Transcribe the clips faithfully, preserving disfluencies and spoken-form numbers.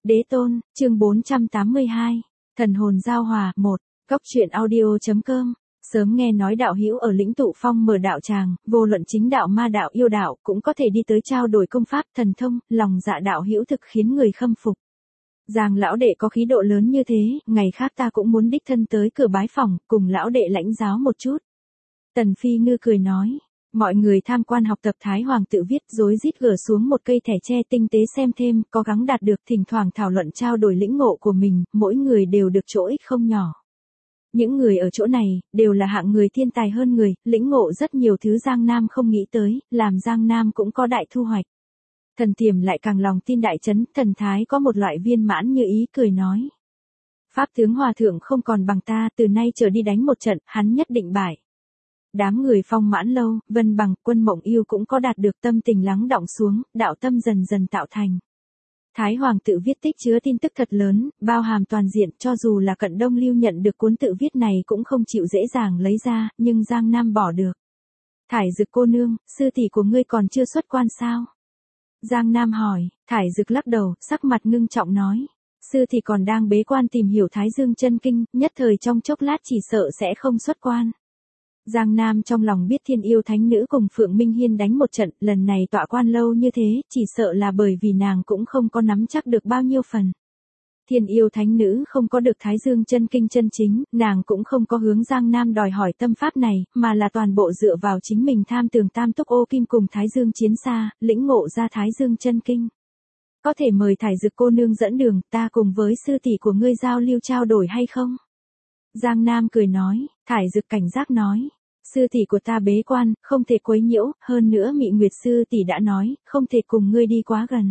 Đế tôn, chương bốn trăm tám mươi hai, thần hồn giao hòa, một, Cốc truyện audio.com. Sớm nghe nói đạo hữu ở lĩnh tụ phong mở đạo tràng, vô luận chính đạo ma đạo yêu đạo cũng có thể đi tới trao đổi công pháp thần thông, lòng dạ đạo hữu thực khiến người khâm phục. Giang lão đệ có khí độ lớn như thế, ngày khác ta cũng muốn đích thân tới cửa bái phỏng, cùng lão đệ lãnh giáo một chút. Tần Phi Ngư cười nói. Mọi người tham quan học tập Thái Hoàng tự viết rối rít gỡ xuống một cây thẻ tre tinh tế xem thêm, cố gắng đạt được thỉnh thoảng thảo luận trao đổi lĩnh ngộ của mình, mỗi người đều được chỗ ích không nhỏ. Những người ở chỗ này, đều là hạng người thiên tài hơn người, lĩnh ngộ rất nhiều thứ Giang Nam không nghĩ tới, làm Giang Nam cũng có đại thu hoạch. Thần Tiềm lại càng lòng tin đại chấn, thần thái có một loại viên mãn như ý cười nói. Pháp tướng hòa thượng không còn bằng ta, từ nay trở đi đánh một trận, hắn nhất định bại. Đám người Phong Mãn Lâu, Vân Bằng, Quân Mộng Yêu cũng có đạt được tâm tình lắng đọng xuống, đạo tâm dần dần tạo thành. Thái Hoàng tự viết tích chứa tin tức thật lớn, bao hàm toàn diện, cho dù là Cận Đông Lưu nhận được cuốn tự viết này cũng không chịu dễ dàng lấy ra, nhưng Giang Nam bỏ được. Thải Dực cô nương, sư tỷ của ngươi còn chưa xuất quan sao? Giang Nam hỏi, Thải Dực lắc đầu, sắc mặt ngưng trọng nói. Sư tỷ còn đang bế quan tìm hiểu Thái Dương chân kinh, nhất thời trong chốc lát chỉ sợ sẽ không xuất quan. Giang Nam trong lòng biết Thiên Yêu Thánh Nữ cùng Phượng Minh Hiên đánh một trận, lần này tọa quan lâu như thế, chỉ sợ là bởi vì nàng cũng không có nắm chắc được bao nhiêu phần. Thiên Yêu Thánh Nữ không có được Thái Dương chân kinh chân chính, nàng cũng không có hướng Giang Nam đòi hỏi tâm pháp này, mà là toàn bộ dựa vào chính mình tham tường tam túc ô kim cùng Thái Dương chiến xa, lĩnh ngộ ra Thái Dương chân kinh. Có thể mời Thải Dực cô nương dẫn đường, ta cùng với sư tỷ của ngươi giao lưu trao đổi hay không? Giang Nam cười nói, Thải Dực cảnh giác nói. Sư tỷ của ta bế quan, không thể quấy nhiễu, hơn nữa Mị Nguyệt sư tỷ đã nói, không thể cùng ngươi đi quá gần.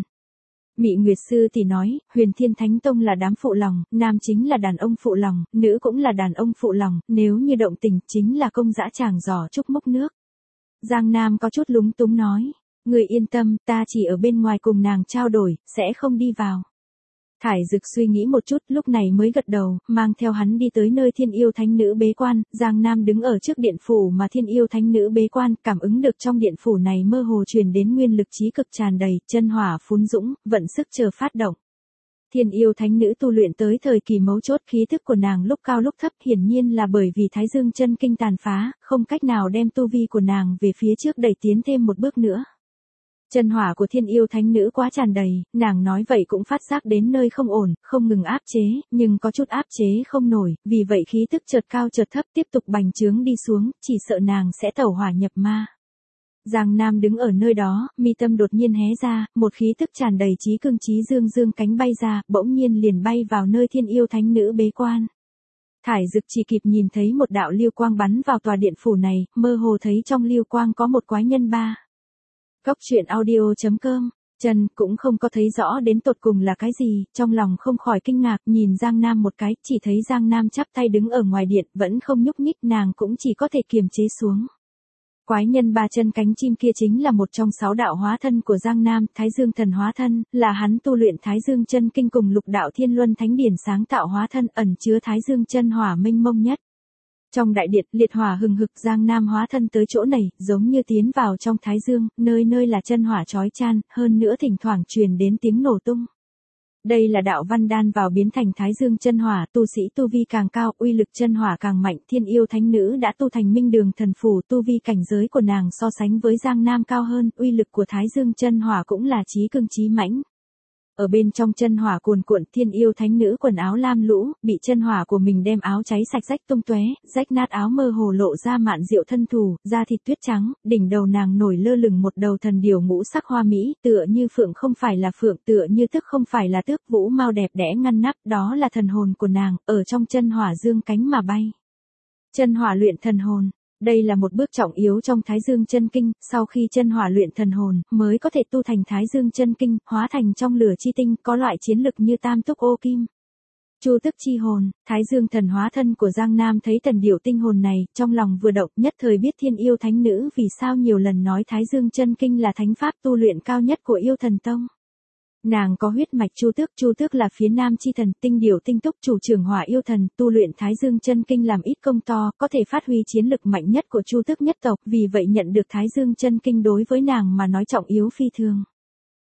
Mị Nguyệt sư tỷ nói, Huyền Thiên Thánh Tông là đám phụ lòng, nam chính là đàn ông phụ lòng, nữ cũng là đàn ông phụ lòng, nếu như động tình chính là công dã tràng giò trúc múc nước. Giang Nam có chút lúng túng nói, ngươi yên tâm, ta chỉ ở bên ngoài cùng nàng trao đổi, sẽ không đi vào. Thải Dực suy nghĩ một chút, lúc này mới gật đầu, mang theo hắn đi tới nơi Thiên Yêu Thánh Nữ bế quan, Giang Nam đứng ở trước điện phủ mà Thiên Yêu Thánh Nữ bế quan, cảm ứng được trong điện phủ này mơ hồ truyền đến nguyên lực trí cực tràn đầy, chân hỏa phún dũng, vận sức chờ phát động. Thiên Yêu Thánh Nữ tu luyện tới thời kỳ mấu chốt, khí thức của nàng lúc cao lúc thấp, hiển nhiên là bởi vì Thái Dương chân kinh tàn phá, không cách nào đem tu vi của nàng về phía trước đẩy tiến thêm một bước nữa. Chân hỏa của Thiên Yêu Thánh Nữ quá tràn đầy, nàng nói vậy cũng phát giác đến nơi không ổn, không ngừng áp chế, nhưng có chút áp chế không nổi, vì vậy khí tức chợt cao chợt thấp tiếp tục bành trướng đi xuống, chỉ sợ nàng sẽ tẩu hỏa nhập ma. Giang Nam đứng ở nơi đó, mi tâm đột nhiên hé ra, một khí tức tràn đầy chí cương chí dương dương cánh bay ra, bỗng nhiên liền bay vào nơi Thiên Yêu Thánh Nữ bế quan. Thải Dực chỉ kịp nhìn thấy một đạo lưu quang bắn vào tòa điện phủ này, mơ hồ thấy trong lưu quang có một quái nhân ba. Cốc truyện audio.com, Trần cũng không có thấy rõ đến tột cùng là cái gì, trong lòng không khỏi kinh ngạc, nhìn Giang Nam một cái, chỉ thấy Giang Nam chắp tay đứng ở ngoài điện, vẫn không nhúc nhích, nàng cũng chỉ có thể kiềm chế xuống. Quái nhân ba chân cánh chim kia chính là một trong sáu đạo hóa thân của Giang Nam, Thái Dương thần hóa thân, là hắn tu luyện Thái Dương chân kinh cùng lục đạo Thiên Luân Thánh Điển sáng tạo hóa thân, ẩn chứa Thái Dương chân hỏa mênh mông nhất. Trong đại điện, liệt hỏa hừng hực, Giang Nam hóa thân tới chỗ này, giống như tiến vào trong Thái Dương, nơi nơi là chân hỏa chói chan, hơn nữa thỉnh thoảng truyền đến tiếng nổ tung. Đây là đạo văn đan vào biến thành Thái Dương chân hỏa, tu sĩ tu vi càng cao, uy lực chân hỏa càng mạnh, Thiên Yêu Thánh Nữ đã tu thành Minh Đường thần phủ, tu vi cảnh giới của nàng so sánh với Giang Nam cao hơn, uy lực của Thái Dương chân hỏa cũng là chí cương chí mãnh. Ở bên trong chân hỏa cuồn cuộn, Thiên Yêu Thánh Nữ quần áo lam lũ, bị chân hỏa của mình đem áo cháy sạch rách tung tóe, rách nát áo mơ hồ lộ ra mạn diệu thân thù, da thịt tuyết trắng, đỉnh đầu nàng nổi lơ lửng một đầu thần điểu ngũ sắc hoa mỹ, tựa như phượng không phải là phượng, tựa như tước không phải là tước, vũ mau đẹp đẽ ngăn nắp, đó là thần hồn của nàng, ở trong chân hỏa dương cánh mà bay. Chân hỏa luyện thần hồn. Đây là một bước trọng yếu trong Thái Dương chân kinh, sau khi chân hỏa luyện thần hồn, mới có thể tu thành Thái Dương chân kinh, hóa thành trong lửa chi tinh, có loại chiến lực như tam túc ô kim. Chu tức chi hồn, Thái Dương thần hóa thân của Giang Nam thấy thần điểu tinh hồn này, trong lòng vừa động, nhất thời biết Thiên Yêu Thánh Nữ vì sao nhiều lần nói Thái Dương chân kinh là thánh pháp tu luyện cao nhất của Yêu Thần Tông. Nàng có huyết mạch Chu Tước, Chu Tước là phía nam chi thần, tinh điểu tinh túc chủ trưởng hỏa yêu thần, tu luyện Thái Dương chân kinh làm ít công to, có thể phát huy chiến lực mạnh nhất của Chu Tước nhất tộc, vì vậy nhận được Thái Dương chân kinh đối với nàng mà nói trọng yếu phi thường.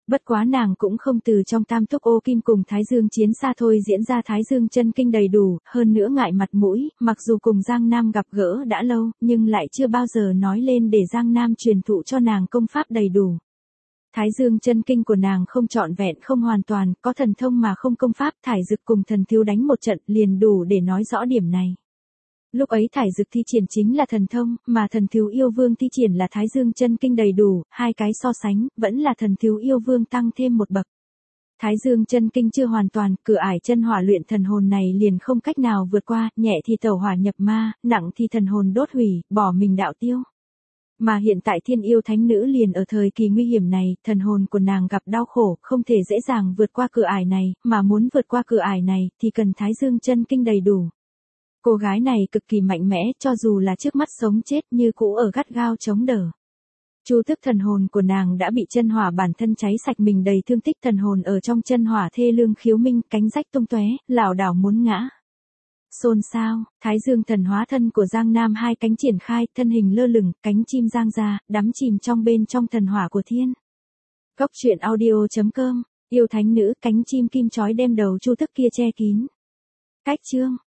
Bất quá nàng cũng không từ trong tam túc ô kim cùng Thái Dương chiến xa thôi diễn ra Thái Dương chân kinh đầy đủ, hơn nữa ngại mặt mũi, mặc dù cùng Giang Nam gặp gỡ đã lâu, nhưng lại chưa bao giờ nói lên để Giang Nam truyền thụ cho nàng công pháp đầy đủ. Thái Dương chân kinh của nàng không trọn vẹn không hoàn toàn, có thần thông mà không công pháp, Thải Dực cùng thần thiếu đánh một trận liền đủ để nói rõ điểm này. Lúc ấy Thải Dực thi triển chính là thần thông, mà thần thiếu yêu vương thi triển là Thái Dương chân kinh đầy đủ, hai cái so sánh, vẫn là thần thiếu yêu vương tăng thêm một bậc. Thái Dương chân kinh chưa hoàn toàn, cửa ải chân hỏa luyện thần hồn này liền không cách nào vượt qua, nhẹ thì tẩu hỏa nhập ma, nặng thì thần hồn đốt hủy, bỏ mình đạo tiêu. Mà hiện tại thiên yêu thánh nữ liền ở thời kỳ nguy hiểm này, thần hồn của nàng gặp đau khổ, không thể dễ dàng vượt qua cửa ải này, mà muốn vượt qua cửa ải này, thì cần Thái Dương chân kinh đầy đủ. Cô gái này cực kỳ mạnh mẽ, cho dù là trước mắt sống chết như cũ ở gắt gao chống đỡ. Chu tức thần hồn của nàng đã bị chân hỏa bản thân cháy sạch mình đầy thương tích, thần hồn ở trong chân hỏa thê lương khiếu minh, cánh rách tung tóe, lảo đảo muốn ngã. Xôn xao, Thái Dương thần hóa thân của Giang Nam hai cánh triển khai, thân hình lơ lửng, cánh chim giang ra, đắm chìm trong bên trong thần hỏa của thiên. Cốc truyện audio chấm com, yêu thánh nữ, cánh chim kim chói đem đầu chu tức kia che kín. Cách chương